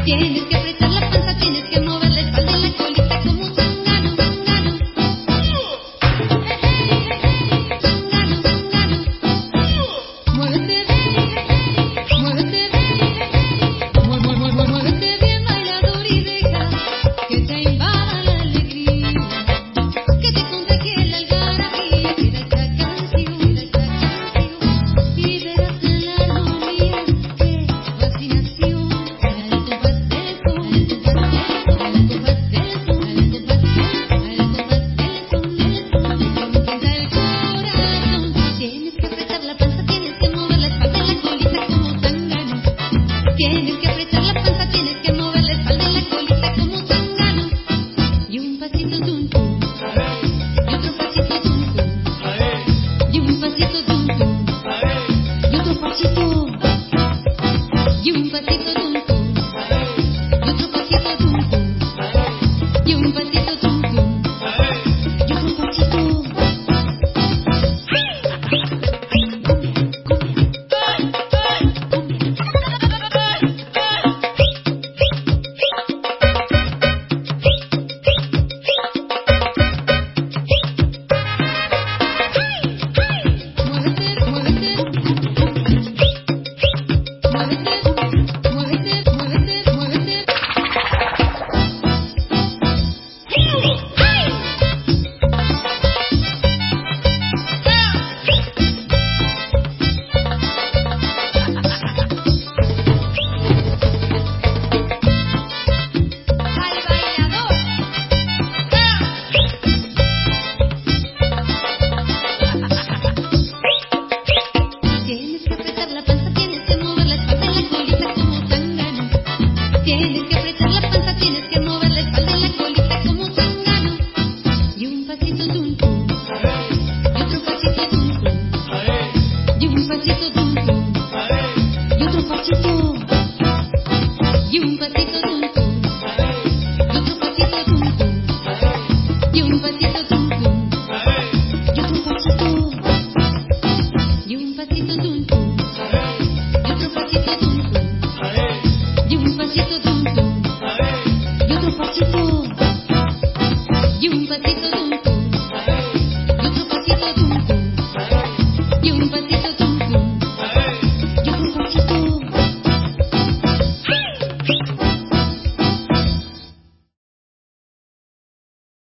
Tienes que apretar la panza, tienes que mover la espalda y la colita como un zángano, zángano. Zángano, zángano. Muévete bien, muévete bien. Muévete bien, bailador, y deja que te invada la alegría, que te contagie la algarabía, que da esta canción, y verás en la armonía qué fascinación. Al compás del son, al compás del son, al compás del son, conquista el corazón. Tienes que apretar la panza, tienes que mover la espalda y la colita como zángano. Tienes que apretar la panza, tienes que mover la espalda y la colita como zángano. Y un pasito tum tum, y otro pasito tum tum, y un pasito tum tum, y otro pasito, y un pasito tum tum, y otro pasito tum tum, y un pasito tum tum, y otro pasito. Muévete, muévete, muévete, muévete, muévete. Al bailador. Tienes que apretar la panza, tienes que mover la espalda y la colita como zángano. Tienes que apretar la panza, tienes que mover la espalda y la colita como zángano. Y un pasito tum tum, y otro pasito tum tum, y un pasito tum tum, y otro pasito, y un pasito